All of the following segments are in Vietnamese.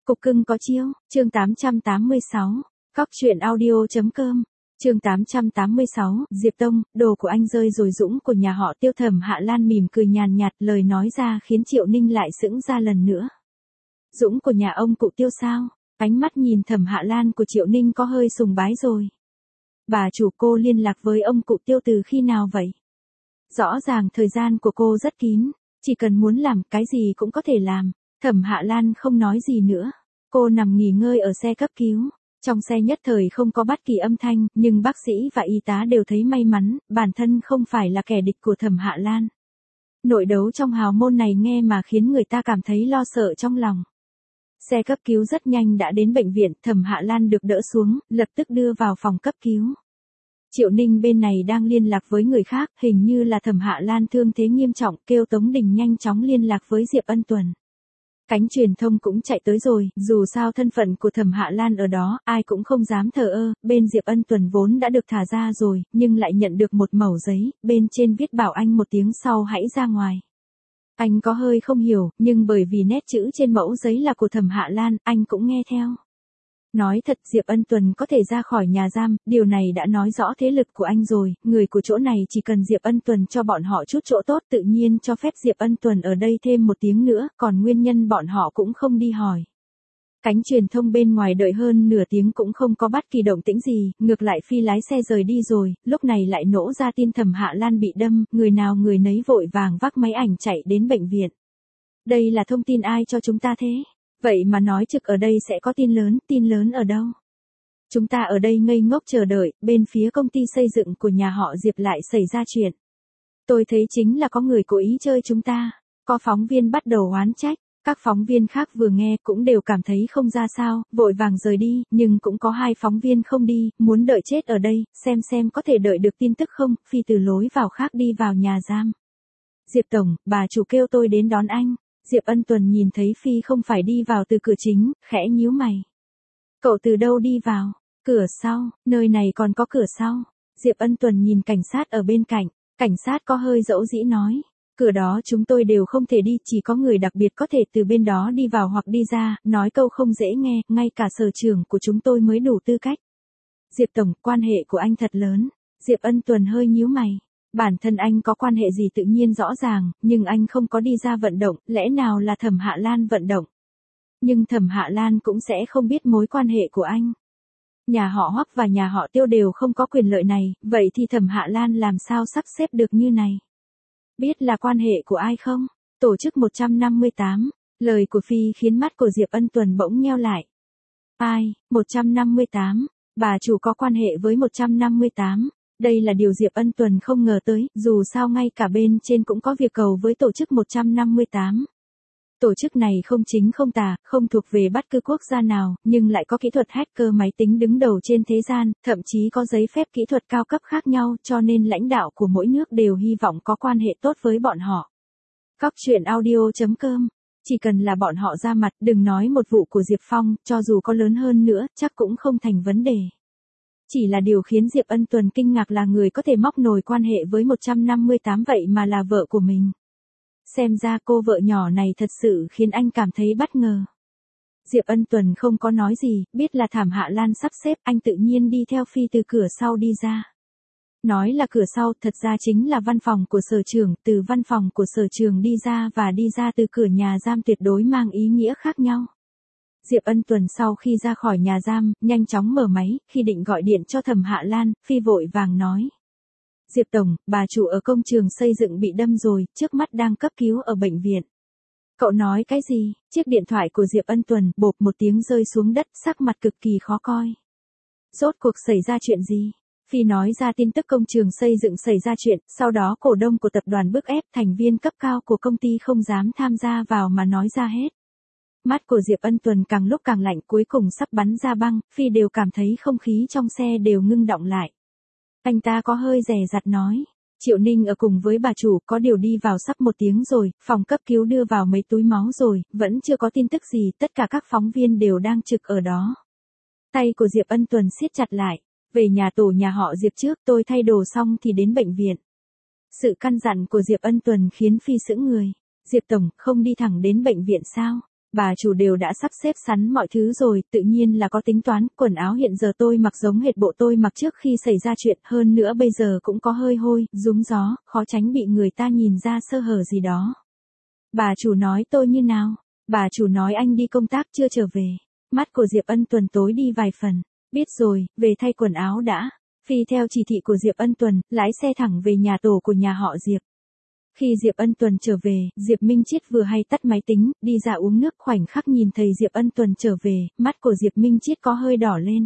Cục cưng có chiêu, chương 886, Cóc truyện audio.com, chương 886, Diệp Tông, đồ của anh rơi rồi. Dũng của nhà họ Tiêu. Thẩm Hạ Lan mỉm cười nhàn nhạt, lời nói ra khiến Triệu Ninh lại sững ra lần nữa. Dũng của nhà ông cụ Tiêu sao? Ánh mắt nhìn Thẩm Hạ Lan của Triệu Ninh có hơi sùng bái rồi. Bà chủ, cô liên lạc với ông cụ Tiêu từ khi nào vậy? Rõ ràng thời gian của cô rất kín, chỉ cần muốn làm cái gì cũng có thể làm. Thẩm Hạ Lan không nói gì nữa. Cô nằm nghỉ ngơi ở xe cấp cứu. Trong xe nhất thời không có bất kỳ âm thanh, nhưng bác sĩ và y tá đều thấy may mắn, bản thân không phải là kẻ địch của Thẩm Hạ Lan. Nội đấu trong hào môn này nghe mà khiến người ta cảm thấy lo sợ trong lòng. Xe cấp cứu rất nhanh đã đến bệnh viện. Thẩm Hạ Lan được đỡ xuống, lập tức đưa vào phòng cấp cứu. Triệu Ninh bên này đang liên lạc với người khác, hình như là Thẩm Hạ Lan thương thế nghiêm trọng, kêu Tống Đình nhanh chóng liên lạc với Diệp Ân Tuần. Cánh truyền thông cũng chạy tới rồi, dù sao thân phận của Thẩm Hạ Lan ở đó, ai cũng không dám thờ ơ. Bên Diệp Ân Tuần vốn đã được thả ra rồi, nhưng lại nhận được một mẩu giấy, bên trên viết bảo anh một tiếng sau hãy ra ngoài. Anh có hơi không hiểu, nhưng bởi vì nét chữ trên mẫu giấy là của Thẩm Hạ Lan, anh cũng nghe theo. Nói thật, Diệp Ân Tuần có thể ra khỏi nhà giam, điều này đã nói rõ thế lực của anh rồi. Người của chỗ này chỉ cần Diệp Ân Tuần cho bọn họ chút chỗ tốt, tự nhiên cho phép Diệp Ân Tuần ở đây thêm một tiếng nữa, còn nguyên nhân bọn họ cũng không đi hỏi. Cánh truyền thông bên ngoài đợi hơn nửa tiếng cũng không có bất kỳ động tĩnh gì, ngược lại phi lái xe rời đi rồi. Lúc này lại nổ ra tin Thẩm Hạ Lan bị đâm, người nào người nấy vội vàng vác máy ảnh chạy đến bệnh viện. Đây là thông tin ai cho chúng ta thế? Vậy mà nói trực ở đây sẽ có tin lớn ở đâu? Chúng ta ở đây ngây ngốc chờ đợi, bên phía công ty xây dựng của nhà họ Diệp lại xảy ra chuyện. Tôi thấy chính là có người cố ý chơi chúng ta. Có phóng viên bắt đầu oán trách, các phóng viên khác vừa nghe cũng đều cảm thấy không ra sao, vội vàng rời đi, nhưng cũng có 2 phóng viên không đi, muốn đợi chết ở đây, xem có thể đợi được tin tức không. Phi từ lối vào khác đi vào nhà giam. Diệp Tổng, bà chủ kêu tôi đến đón anh. Diệp Ân Tuần nhìn thấy Phi không phải đi vào từ cửa chính, khẽ nhíu mày. Cậu từ đâu đi vào? Cửa sau, nơi này còn có cửa sau. Diệp Ân Tuần nhìn cảnh sát ở bên cạnh, cảnh sát có hơi dẫu dĩ nói. Cửa đó chúng tôi đều không thể đi, chỉ có người đặc biệt có thể từ bên đó đi vào hoặc đi ra, nói câu không dễ nghe, ngay cả sở trưởng của chúng tôi mới đủ tư cách. Diệp Tổng, quan hệ của anh thật lớn. Diệp Ân Tuần hơi nhíu mày. Bản thân anh có quan hệ gì tự nhiên rõ ràng, nhưng anh không có đi ra vận động, lẽ nào là Thẩm Hạ Lan vận động? Nhưng Thẩm Hạ Lan cũng sẽ không biết mối quan hệ của anh. Nhà họ Hoắc và nhà họ Tiêu đều không có quyền lợi này, vậy thì Thẩm Hạ Lan làm sao sắp xếp được như này? Biết là quan hệ của ai không? Tổ chức 158, lời của Phi khiến mắt của Diệp Ân Tuần bỗng nheo lại. Ai, 158, bà chủ có quan hệ với 158. Đây là điều Diệp Ân Tuần không ngờ tới, dù sao ngay cả bên trên cũng có việc cầu với tổ chức 158. Tổ chức này không chính không tà, không thuộc về bất cứ quốc gia nào, nhưng lại có kỹ thuật hacker máy tính đứng đầu trên thế gian, thậm chí có giấy phép kỹ thuật cao cấp khác nhau, cho nên lãnh đạo của mỗi nước đều hy vọng có quan hệ tốt với bọn họ. Cóc truyện audio.com, chỉ cần là bọn họ ra mặt, đừng nói một vụ của Diệp Phong, cho dù có lớn hơn nữa, chắc cũng không thành vấn đề. Chỉ là điều khiến Diệp Ân Tuần kinh ngạc là người có thể móc nổi quan hệ với 158 vậy mà là vợ của mình. Xem ra cô vợ nhỏ này thật sự khiến anh cảm thấy bất ngờ. Diệp Ân Tuần không có nói gì, biết là Thẩm Hạ Lan sắp xếp, anh tự nhiên đi theo Phi từ cửa sau đi ra. Nói là cửa sau, thật ra chính là văn phòng của sở trưởng, từ văn phòng của sở trưởng đi ra và đi ra từ cửa nhà giam tuyệt đối mang ý nghĩa khác nhau. Diệp Ân Tuần sau khi ra khỏi nhà giam, nhanh chóng mở máy, khi định gọi điện cho Thẩm Hạ Lan, Phi vội vàng nói. Diệp Tổng, bà chủ ở công trường xây dựng bị đâm rồi, trước mắt đang cấp cứu ở bệnh viện. Cậu nói cái gì? Chiếc điện thoại của Diệp Ân Tuần, bộp một tiếng rơi xuống đất, sắc mặt cực kỳ khó coi. Rốt cuộc xảy ra chuyện gì? Phi nói ra tin tức công trường xây dựng xảy ra chuyện, sau đó cổ đông của tập đoàn bức ép thành viên cấp cao của công ty không dám tham gia vào mà nói ra hết. Mắt của Diệp Ân Tuần càng lúc càng lạnh, cuối cùng sắp bắn ra băng, Phi đều cảm thấy không khí trong xe đều ngưng đọng lại. Anh ta có hơi dè dặt nói. Triệu Ninh ở cùng với bà chủ, có điều đi vào sắp 1 tiếng rồi, phòng cấp cứu đưa vào mấy túi máu rồi, vẫn chưa có tin tức gì, tất cả các phóng viên đều đang trực ở đó. Tay của Diệp Ân Tuần siết chặt lại. Về nhà tổ nhà họ Diệp trước, tôi thay đồ xong thì đến bệnh viện. Sự căn dặn của Diệp Ân Tuần khiến Phi sững người. Diệp Tổng, không đi thẳng đến bệnh viện sao? Bà chủ đều đã sắp xếp sẵn mọi thứ rồi, tự nhiên là có tính toán, quần áo hiện giờ tôi mặc giống hệt bộ tôi mặc trước khi xảy ra chuyện, hơn nữa bây giờ cũng có hơi hôi, rúm gió, khó tránh bị người ta nhìn ra sơ hở gì đó. Bà chủ nói tôi như nào? Bà chủ nói anh đi công tác chưa trở về. Mắt của Diệp Ân Tuần tối đi vài phần. Biết rồi, về thay quần áo đã. Phi theo chỉ thị của Diệp Ân Tuần, lái xe thẳng về nhà tổ của nhà họ Diệp. Khi Diệp Ân Tuần trở về, Diệp Minh Chiết vừa hay tắt máy tính, đi ra uống nước, khoảnh khắc nhìn thấy Diệp Ân Tuần trở về, mắt của Diệp Minh Chiết có hơi đỏ lên.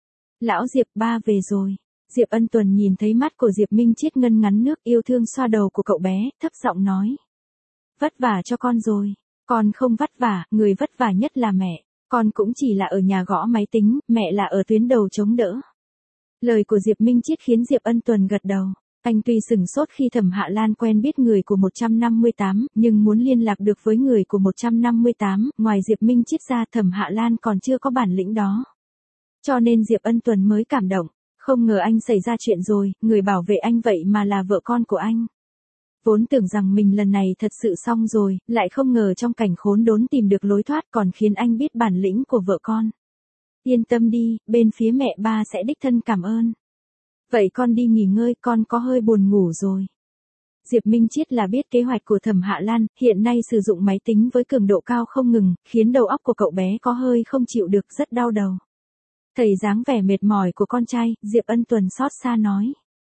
Lão Diệp, ba về rồi. Diệp Ân Tuần nhìn thấy mắt của Diệp Minh Chiết ngân ngắn nước, yêu thương xoa đầu của cậu bé, thấp giọng nói. Vất vả cho con rồi. Con không vất vả, người vất vả nhất là mẹ. Con cũng chỉ là ở nhà gõ máy tính, mẹ là ở tuyến đầu chống đỡ. Lời của Diệp Minh Chiết khiến Diệp Ân Tuần gật đầu. Anh tuy sửng sốt khi Thẩm Hạ Lan quen biết người của 158, nhưng muốn liên lạc được với người của 158, ngoài Diệp Minh Chiết ra Thẩm Hạ Lan còn chưa có bản lĩnh đó. Cho nên Diệp Ân Tuần mới cảm động, không ngờ anh xảy ra chuyện rồi, người bảo vệ anh vậy mà là vợ con của anh. Vốn tưởng rằng mình lần này thật sự xong rồi, lại không ngờ trong cảnh khốn đốn tìm được lối thoát còn khiến anh biết bản lĩnh của vợ con. Yên tâm đi, bên phía mẹ ba sẽ đích thân cảm ơn. Vậy con đi nghỉ ngơi, con có hơi buồn ngủ rồi. Diệp Minh Chiết là biết kế hoạch của Thẩm Hạ Lan, hiện nay sử dụng máy tính với cường độ cao không ngừng, khiến đầu óc của cậu bé có hơi không chịu được, rất đau đầu. Thấy dáng vẻ mệt mỏi của con trai, Diệp Ân Tuần xót xa nói.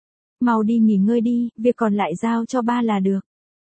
Mau đi nghỉ ngơi đi, việc còn lại giao cho ba là được.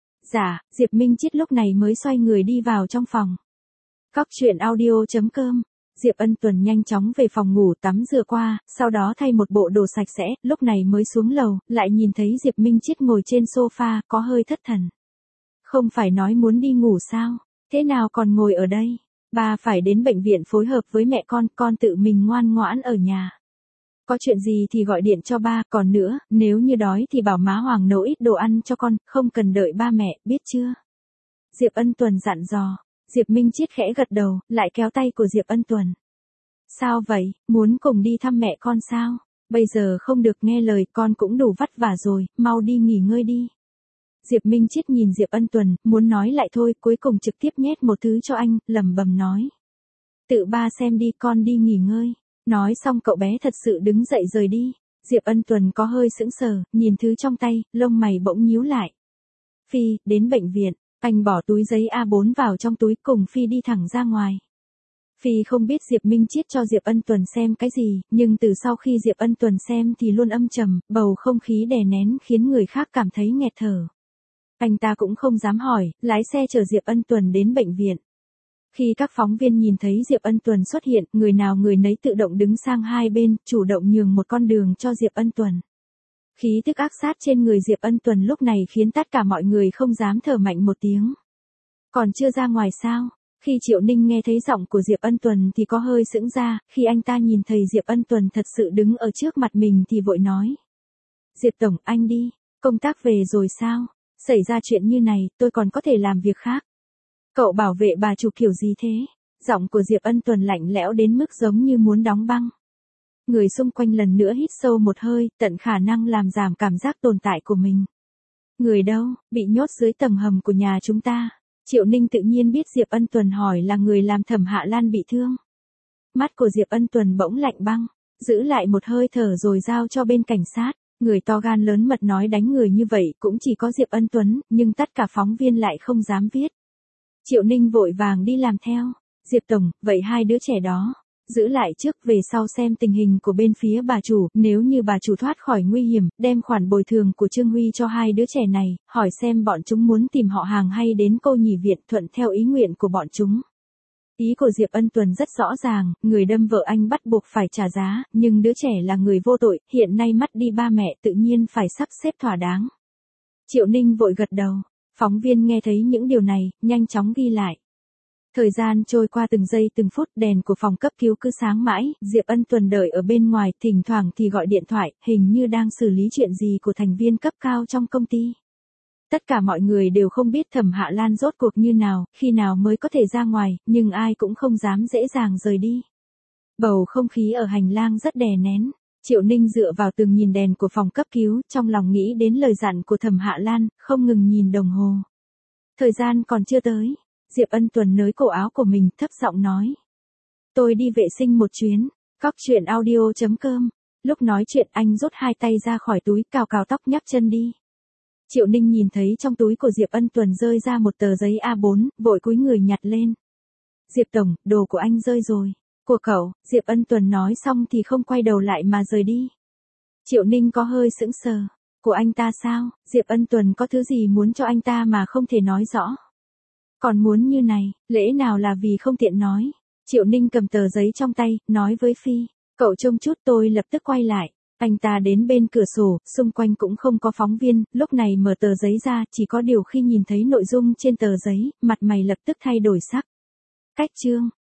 Dạ, Diệp Minh Chiết lúc này mới xoay người đi vào trong phòng. Cóc truyện audio.com. Diệp Ân Tuần nhanh chóng về phòng ngủ tắm rửa qua, sau đó thay một bộ đồ sạch sẽ, lúc này mới xuống lầu, lại nhìn thấy Diệp Minh Chiết ngồi trên sofa, có hơi thất thần. Không phải nói muốn đi ngủ sao, thế nào còn ngồi ở đây? Ba phải đến bệnh viện phối hợp với mẹ con tự mình ngoan ngoãn ở nhà. Có chuyện gì thì gọi điện cho ba, còn nữa, nếu như đói thì bảo má Hoàng nấu ít đồ ăn cho con, không cần đợi ba mẹ, biết chưa? Diệp Ân Tuần dặn dò. Diệp Minh Chiết khẽ gật đầu, lại kéo tay của Diệp Ân Tuần. Sao vậy, muốn cùng đi thăm mẹ con sao? Bây giờ không được nghe lời, con cũng đủ vất vả rồi, mau đi nghỉ ngơi đi. Diệp Minh Chiết nhìn Diệp Ân Tuần, muốn nói lại thôi, cuối cùng trực tiếp nhét một thứ cho anh, lẩm bẩm nói. Tự ba xem đi, con đi nghỉ ngơi. Nói xong cậu bé thật sự đứng dậy rời đi. Diệp Ân Tuần có hơi sững sờ, nhìn thứ trong tay, lông mày bỗng nhíu lại. Phi, đến bệnh viện. Anh bỏ túi giấy A4 vào trong túi cùng Phi đi thẳng ra ngoài. Phi không biết Diệp Minh Chiết cho Diệp Ân Tuần xem cái gì, nhưng từ sau khi Diệp Ân Tuần xem thì luôn âm trầm, bầu không khí đè nén khiến người khác cảm thấy nghẹt thở. Anh ta cũng không dám hỏi, lái xe chở Diệp Ân Tuần đến bệnh viện. Khi các phóng viên nhìn thấy Diệp Ân Tuần xuất hiện, người nào người nấy tự động đứng sang hai bên, chủ động nhường một con đường cho Diệp Ân Tuần. Khí tức ác sát trên người Diệp Ân Tuần lúc này khiến tất cả mọi người không dám thở mạnh một tiếng. Còn chưa ra ngoài sao? Khi Triệu Ninh nghe thấy giọng của Diệp Ân Tuần thì có hơi sững ra, khi anh ta nhìn thấy Diệp Ân Tuần thật sự đứng ở trước mặt mình thì vội nói. Diệp Tổng, anh đi, công tác về rồi sao? Xảy ra chuyện như này, tôi còn có thể làm việc khác. Cậu bảo vệ bà chủ kiểu gì thế? Giọng của Diệp Ân Tuần lạnh lẽo đến mức giống như muốn đóng băng. Người xung quanh lần nữa hít sâu một hơi, tận khả năng làm giảm cảm giác tồn tại của mình. Người đâu, bị nhốt dưới tầng hầm của nhà chúng ta. Triệu Ninh tự nhiên biết Diệp Ân Tuần hỏi là người làm Thẩm Hạ Lan bị thương. Mắt của Diệp Ân Tuần bỗng lạnh băng, giữ lại một hơi thở rồi giao cho bên cảnh sát. Người to gan lớn mật nói đánh người như vậy cũng chỉ có Diệp Ân Tuấn, nhưng tất cả phóng viên lại không dám viết. Triệu Ninh vội vàng đi làm theo. Diệp Tổng, vậy hai đứa trẻ đó, giữ lại trước về sau xem tình hình của bên phía bà chủ, nếu như bà chủ thoát khỏi nguy hiểm, đem khoản bồi thường của Trương Huy cho hai đứa trẻ này, hỏi xem bọn chúng muốn tìm họ hàng hay đến cô nhỉ viện thuận theo ý nguyện của bọn chúng. Ý của Diệp Ân Tuần rất rõ ràng, người đâm vợ anh bắt buộc phải trả giá, nhưng đứa trẻ là người vô tội, hiện nay mất đi ba mẹ tự nhiên phải sắp xếp thỏa đáng. Triệu Ninh vội gật đầu, phóng viên nghe thấy những điều này, nhanh chóng ghi lại. Thời gian trôi qua từng giây từng phút, đèn của phòng cấp cứu cứ sáng mãi, Diệp Ân Tuần đợi ở bên ngoài, thỉnh thoảng thì gọi điện thoại, hình như đang xử lý chuyện gì của thành viên cấp cao trong công ty. Tất cả mọi người đều không biết Thẩm Hạ Lan rốt cuộc như nào, khi nào mới có thể ra ngoài, nhưng ai cũng không dám dễ dàng rời đi. Bầu không khí ở hành lang rất đè nén. Triệu Ninh dựa vào tường nhìn đèn của phòng cấp cứu, trong lòng nghĩ đến lời dặn của Thẩm Hạ Lan, không ngừng nhìn đồng hồ. Thời gian còn chưa tới. Diệp Ân Tuần nới cổ áo của mình, thấp giọng nói. Tôi đi vệ sinh một chuyến. Cóc truyện audio.com. Lúc nói chuyện anh rút hai tay ra khỏi túi, cào cào tóc, nhấc chân đi. Triệu Ninh nhìn thấy trong túi của Diệp Ân Tuần rơi ra một tờ giấy A4, vội cúi người nhặt lên. Diệp tổng, đồ của anh rơi rồi. Của cậu, Diệp Ân Tuần nói xong thì không quay đầu lại mà rời đi. Triệu Ninh có hơi sững sờ. Của anh ta sao? Diệp Ân Tuần có thứ gì muốn cho anh ta mà không thể nói rõ. Còn muốn như này, lẽ nào là vì không tiện nói. Triệu Ninh cầm tờ giấy trong tay, nói với Phi. Cậu trông chút, tôi lập tức quay lại. Anh ta đến bên cửa sổ, xung quanh cũng không có phóng viên, lúc này mở tờ giấy ra, chỉ có điều khi nhìn thấy nội dung trên tờ giấy, mặt mày lập tức thay đổi sắc. Cách chương.